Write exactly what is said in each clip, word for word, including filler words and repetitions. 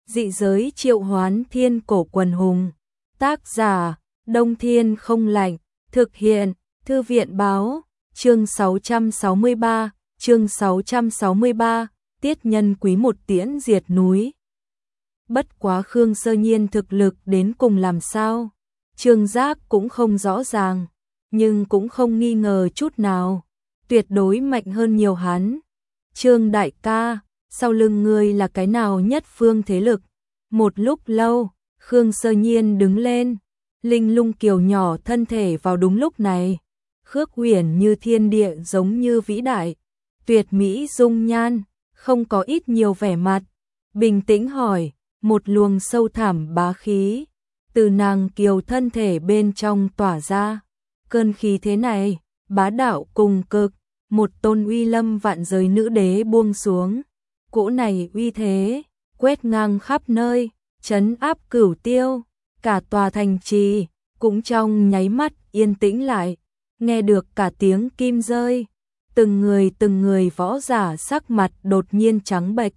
Dị giới triệu hoán thiên cổ quần hùng. Tác giả, Đông Thiên không lạnh. Thực hiện, Thư viện báo. Chương sáu trăm sáu mươi ba, chương sáu trăm sáu mươi ba, tiết nhân quý một tiễn diệt núi. Bất quá Khương Sơ Nhiên thực lực đến cùng làm sao? Trương Giác cũng không rõ ràng, nhưng cũng không nghi ngờ chút nào. Tuyệt đối mạnh hơn nhiều hắn. Trương đại ca, sau lưng ngươi là cái nào nhất phương thế lực? Một lúc lâu, Khương Sơ Nhiên đứng lên, linh lung kiều nhỏ thân thể vào đúng lúc này. Khước huyền như thiên địa giống như vĩ đại, tuyệt mỹ dung nhan, không có ít nhiều vẻ mặt. Bình tĩnh hỏi, một luồng sâu thẳm bá khí, từ nàng kiều thân thể bên trong tỏa ra. Cơn khí thế này, bá đạo cùng cực, một tôn uy lâm vạn giới nữ đế buông xuống. Cỗ này uy thế, quét ngang khắp nơi, trấn áp cửu tiêu, cả tòa thành trì, cũng trong nháy mắt yên tĩnh lại, nghe được cả tiếng kim rơi. Từng người từng người võ giả sắc mặt đột nhiên trắng bệch.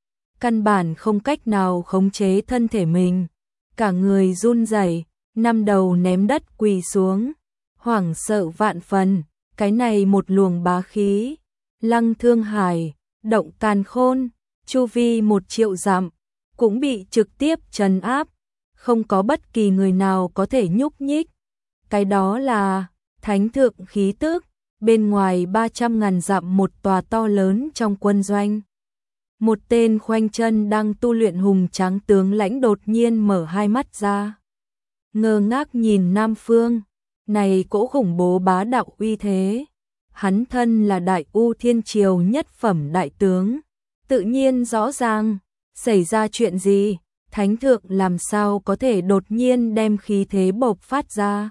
Căn bản không cách nào khống chế thân thể mình, cả người run rẩy, năm đầu ném đất quỳ xuống, hoảng sợ vạn phần. Cái này một luồng bá khí, Lăng Thương Hải, động càn khôn, chu vi một triệu dặm, cũng bị trực tiếp trấn áp, không có bất kỳ người nào có thể nhúc nhích. Cái đó là thánh thượng khí tức, bên ngoài ba trăm ngàn dặm một tòa to lớn trong quân doanh. Một tên khoanh chân đang tu luyện hùng tráng tướng lãnh đột nhiên mở hai mắt ra, ngơ ngác nhìn Nam Phương. Này cỗ khủng bố bá đạo uy thế, hắn thân là Đại U Thiên Triều nhất phẩm đại tướng, tự nhiên rõ ràng, xảy ra chuyện gì, thánh thượng làm sao có thể đột nhiên đem khí thế bộc phát ra.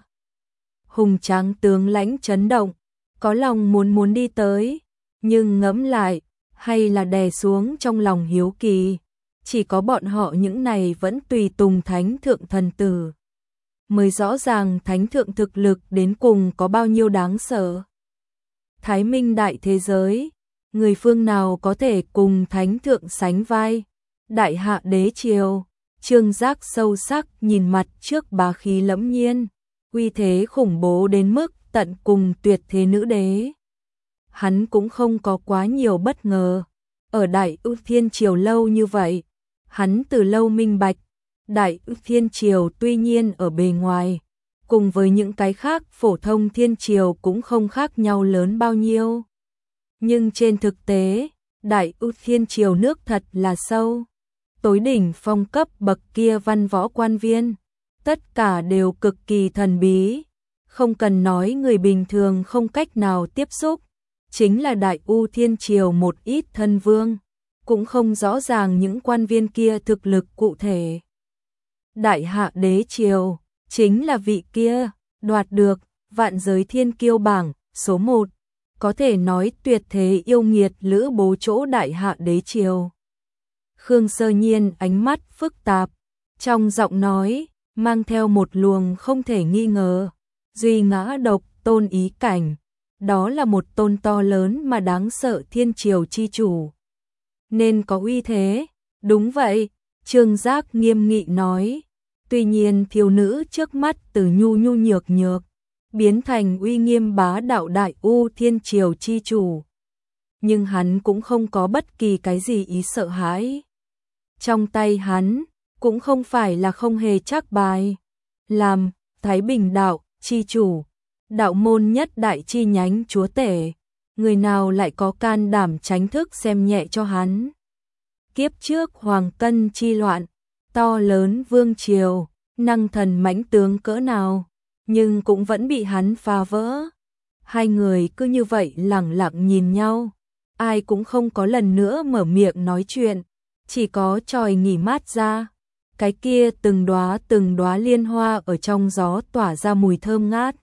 Hùng tráng tướng lãnh chấn động, có lòng muốn muốn đi tới, nhưng ngẫm lại, hay là đè xuống trong lòng hiếu kỳ, chỉ có bọn họ những này vẫn tùy tùng thánh thượng thần tử mới rõ ràng thánh thượng thực lực đến cùng có bao nhiêu đáng sợ. Thái Minh đại thế giới, người phương nào có thể cùng thánh thượng sánh vai? Đại hạ đế triều, Trương Giác sâu sắc nhìn mặt trước bá khí lẫm nhiên, uy thế khủng bố đến mức tận cùng tuyệt thế nữ đế. Hắn cũng không có quá nhiều bất ngờ, ở Đại U Thiên Triều lâu như vậy, hắn từ lâu minh bạch. Đại Thiên Triều tuy nhiên ở bề ngoài, cùng với những cái khác phổ thông Thiên Triều cũng không khác nhau lớn bao nhiêu. Nhưng trên thực tế, Đại Thiên Triều nước thật là sâu. Tối đỉnh phong cấp bậc kia văn võ quan viên, tất cả đều cực kỳ thần bí. Không cần nói người bình thường không cách nào tiếp xúc. Chính là Đại U Thiên Triều một ít thân vương, cũng không rõ ràng những quan viên kia thực lực cụ thể. Đại hạ đế triều, chính là vị kia, đoạt được, vạn giới thiên kiêu bảng, số một, có thể nói tuyệt thế yêu nghiệt lữ bố chỗ đại hạ đế triều. Khương Sơ Nhiên ánh mắt phức tạp, trong giọng nói, mang theo một luồng không thể nghi ngờ, duy ngã độc tôn ý cảnh, đó là một tôn to lớn mà đáng sợ thiên triều chi chủ. Nên có uy thế, đúng vậy, Trương Giác nghiêm nghị nói. Tuy nhiên thiếu nữ trước mắt từ nhu nhu nhược nhược, biến thành uy nghiêm bá đạo Đại U Thiên Triều chi chủ. Nhưng hắn cũng không có bất kỳ cái gì ý sợ hãi. Trong tay hắn, cũng không phải là không hề chắc bài. Làm Thái Bình đạo chi chủ, đạo môn nhất đại chi nhánh chúa tể, người nào lại có can đảm tránh thức xem nhẹ cho hắn. Kiếp trước Hoàng Cân chi loạn, to lớn vương triều, năng thần mãnh tướng cỡ nào, nhưng cũng vẫn bị hắn phá vỡ. Hai người cứ như vậy lẳng lặng nhìn nhau, ai cũng không có lần nữa mở miệng nói chuyện, chỉ có tròi nghỉ mát ra. Cái kia từng đóa từng đóa liên hoa ở trong gió tỏa ra mùi thơm ngát.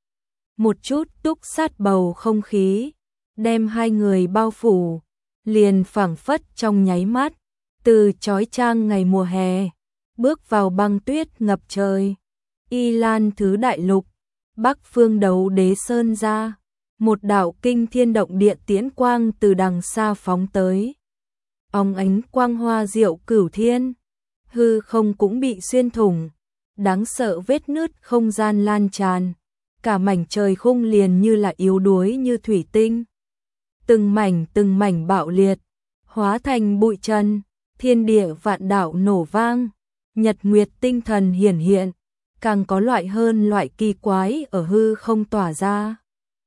Một chút túc sát bầu không khí, đem hai người bao phủ, liền phảng phất trong nháy mắt, từ chói chang ngày mùa hè, bước vào băng tuyết ngập trời. Y Lan thứ đại lục, Bắc phương đấu đế sơn ra, một đạo kinh thiên động địa tiễn quang từ đằng xa phóng tới. Óng ánh quang hoa diệu cửu thiên, hư không cũng bị xuyên thủng, đáng sợ vết nứt không gian lan tràn, cả mảnh trời khung liền như là yếu đuối như thủy tinh. Từng mảnh từng mảnh bạo liệt, hóa thành bụi trần, thiên địa vạn đạo nổ vang, nhật nguyệt tinh thần hiển hiện, càng có loại hơn loại kỳ quái ở hư không tỏa ra.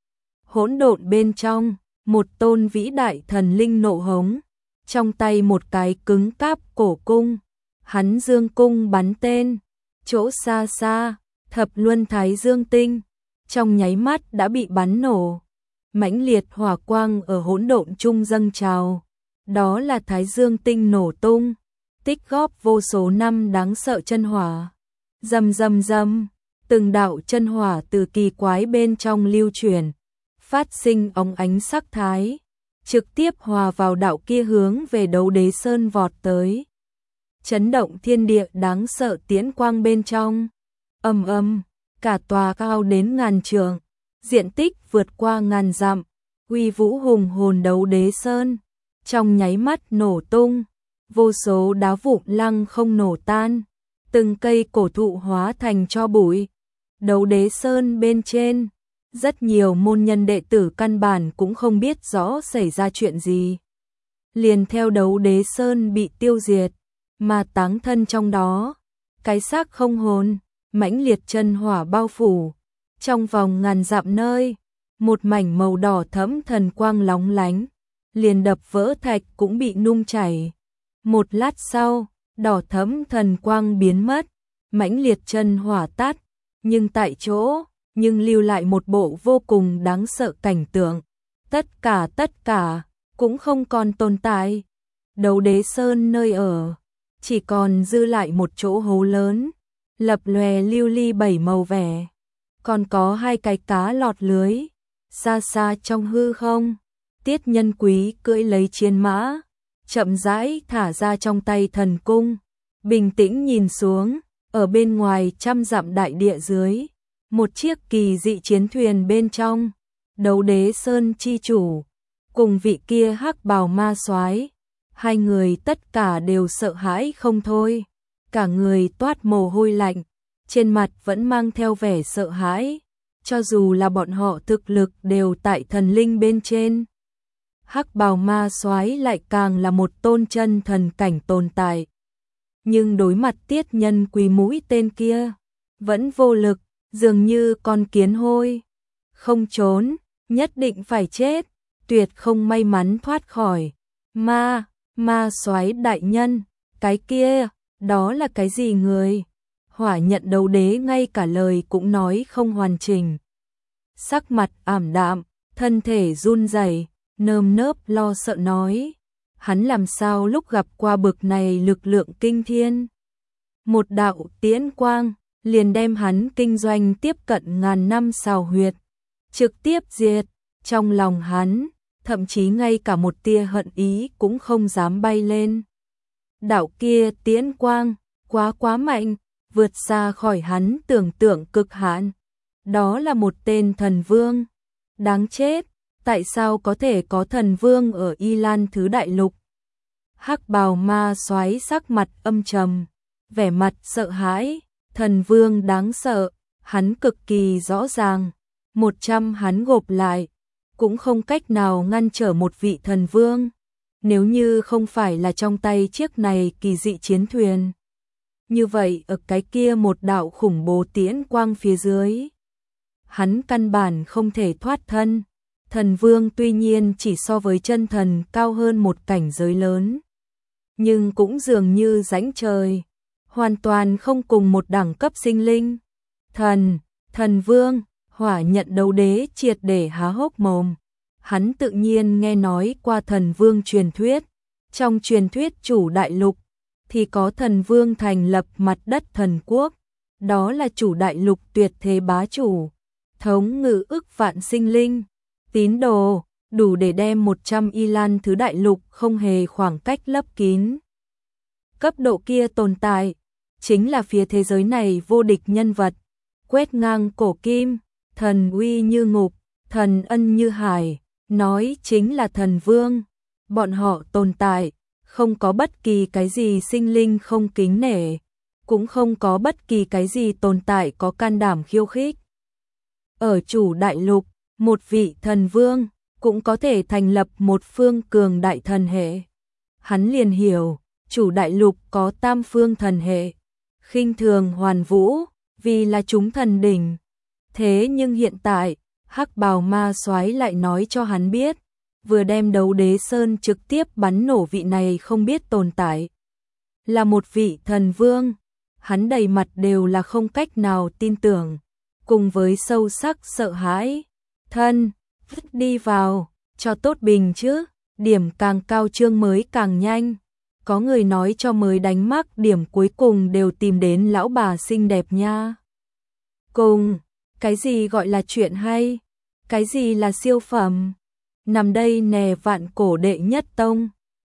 Hỗn độn bên trong, một tôn vĩ đại thần linh nộ hống, trong tay một cái cứng cáp cổ cung, hắn dương cung bắn tên, chỗ xa xa, thập luân thái dương tinh, trong nháy mắt đã bị bắn nổ, mãnh liệt hỏa quang ở hỗn độn trung dâng trào, đó là thái dương tinh nổ tung, tích góp vô số năm đáng sợ chân hỏa. Rầm rầm rầm, từng đạo chân hỏa từ kỳ quái bên trong lưu chuyển, phát sinh óng ánh sắc thái, trực tiếp hòa vào đạo kia hướng về Đấu Đế Sơn vọt tới. Chấn động thiên địa đáng sợ tiễn quang bên trong. Ầm ầm, cả tòa cao đến ngàn trượng, diện tích vượt qua ngàn dặm, uy vũ hùng hồn Đấu Đế Sơn, trong nháy mắt nổ tung, vô số đá vụn lăng không nổ tan, từng cây cổ thụ hóa thành tro bụi. Đấu Đế Sơn bên trên, rất nhiều môn nhân đệ tử căn bản cũng không biết rõ xảy ra chuyện gì. Liền theo Đấu Đế Sơn bị tiêu diệt, mà táng thân trong đó, cái xác không hồn, mãnh liệt chân hỏa bao phủ, trong vòng ngàn dặm nơi, một mảnh màu đỏ thẫm thần quang lóng lánh, liền đập vỡ thạch cũng bị nung chảy. Một lát sau, đỏ thẫm thần quang biến mất, mãnh liệt chân hỏa tắt, nhưng tại chỗ, nhưng lưu lại một bộ vô cùng đáng sợ cảnh tượng. Tất cả tất cả, cũng không còn tồn tại. Đấu Đế Sơn nơi ở, chỉ còn dư lại một chỗ hố lớn, lập lòe lưu ly bảy màu vẻ. Còn có hai cái cá lọt lưới, xa xa trong hư không, Tiết Nhân Quý cưỡi lấy chiến mã, chậm rãi thả ra trong tay thần cung, bình tĩnh nhìn xuống, ở bên ngoài trăm dặm đại địa dưới, một chiếc kỳ dị chiến thuyền bên trong, Đấu Đế Sơn chi chủ, cùng vị kia hắc bào ma soái, hai người tất cả đều sợ hãi không thôi, cả người toát mồ hôi lạnh, trên mặt vẫn mang theo vẻ sợ hãi, cho dù là bọn họ thực lực đều tại thần linh bên trên. Hắc bào ma soái lại càng là một tôn chân thần cảnh tồn tại. Nhưng đối mặt Tiết Nhân Quý mũi tên kia, vẫn vô lực, dường như con kiến hôi. Không trốn, nhất định phải chết, tuyệt không may mắn thoát khỏi. Ma, ma soái đại nhân, cái kia, đó là cái gì người? Hỏa Nhận Đấu Đế ngay cả lời cũng nói không hoàn chỉnh. Sắc mặt ảm đạm, thân thể run rẩy, nơm nớp lo sợ nói. Hắn làm sao lúc gặp qua bực này lực lượng kinh thiên. Một đạo tiễn quang, liền đem hắn kinh doanh tiếp cận ngàn năm xào huyệt, trực tiếp diệt, trong lòng hắn, thậm chí ngay cả một tia hận ý cũng không dám bay lên. Đạo kia tiễn quang, quá quá mạnh, vượt xa khỏi hắn tưởng tượng cực hạn. Đó là một tên thần vương. Đáng chết, tại sao có thể có thần vương ở Y Lan Thứ Đại Lục? Hắc bào ma soái sắc mặt âm trầm, vẻ mặt sợ hãi, thần vương đáng sợ, hắn cực kỳ rõ ràng, một trăm hắn gộp lại, cũng không cách nào ngăn trở một vị thần vương, nếu như không phải là trong tay chiếc này kỳ dị chiến thuyền. Như vậy ở cái kia một đạo khủng bố tiễn quang phía dưới, hắn căn bản không thể thoát thân. Thần vương tuy nhiên chỉ so với chân thần cao hơn một cảnh giới lớn, nhưng cũng dường như rãnh trời, hoàn toàn không cùng một đẳng cấp sinh linh. Thần, thần vương, Hỏa Nhận Đấu Đế triệt để há hốc mồm. Hắn tự nhiên nghe nói qua thần vương truyền thuyết, trong truyền thuyết chủ đại lục thì có thần vương thành lập mặt đất thần quốc, đó là chủ đại lục tuyệt thế bá chủ, thống ngự ức vạn sinh linh, tín đồ, đủ để đem một trăm Y Lan Thứ Đại Lục không hề khoảng cách lấp kín. Cấp độ kia tồn tại, chính là phía thế giới này vô địch nhân vật, quét ngang cổ kim, thần uy như ngục, thần ân như hải, nói chính là thần vương. Bọn họ tồn tại, không có bất kỳ cái gì sinh linh không kính nể, cũng không có bất kỳ cái gì tồn tại có can đảm khiêu khích. Ở chủ đại lục, một vị thần vương cũng có thể thành lập một phương cường đại thần hệ. Hắn liền hiểu, chủ đại lục có tam phương thần hệ, khinh thường Hoàn Vũ, vì là chúng thần đỉnh. Thế nhưng hiện tại, Hắc Bào Ma Soái lại nói cho hắn biết, vừa đem Đấu Đế Sơn trực tiếp bắn nổ vị này không biết tồn tại. Là một vị thần vương, hắn đầy mặt đều là không cách nào tin tưởng, cùng với sâu sắc sợ hãi. Thân, đi vào, cho tốt bình chứ, điểm càng cao chương mới càng nhanh. Có người nói cho mới đánh mắc điểm cuối cùng đều tìm đến lão bà xinh đẹp nha. Cùng, cái gì gọi là chuyện hay? Cái gì là siêu phẩm? Nằm đây nè vạn cổ đệ nhất tông.